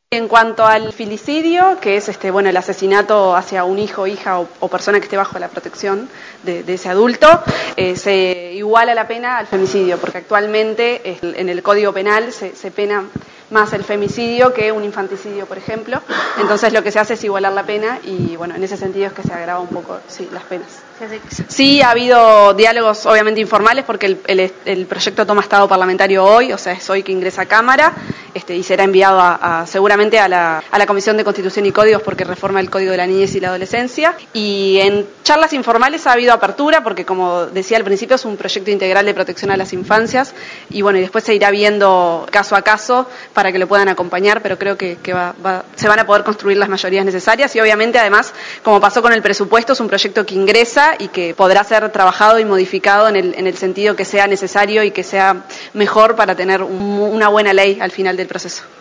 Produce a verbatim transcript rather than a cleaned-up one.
En cuanto al filicidio, que es este, bueno, el asesinato hacia un hijo, hija o, o persona que esté bajo la protección de, de ese adulto, eh, se iguala la pena al femicidio, porque actualmente eh, en el Código Penal se, se pena más el femicidio que un infanticidio, por ejemplo. Entonces lo que se hace es igualar la pena y, bueno, en ese sentido es que se agrava un poco, sí, las penas. Sí, ha habido diálogos obviamente informales porque el, el, el proyecto toma estado parlamentario hoy, o sea, es hoy que ingresa a Cámara este, y será enviado a, a, seguramente a la, a la Comisión de Constitución y Códigos porque reforma el Código de la Niñez y la Adolescencia. Y en charlas informales ha habido apertura porque, como decía al principio, es un proyecto integral de protección a las infancias y, bueno, y después se irá viendo caso a caso para que lo puedan acompañar, pero creo que, que va, va, se van a poder construir las mayorías necesarias y, obviamente, además, como pasó con el presupuesto, es un proyecto que ingresa y que podrá ser trabajado y modificado en el, en el sentido que sea necesario y que sea mejor para tener un, una buena ley al final del proceso.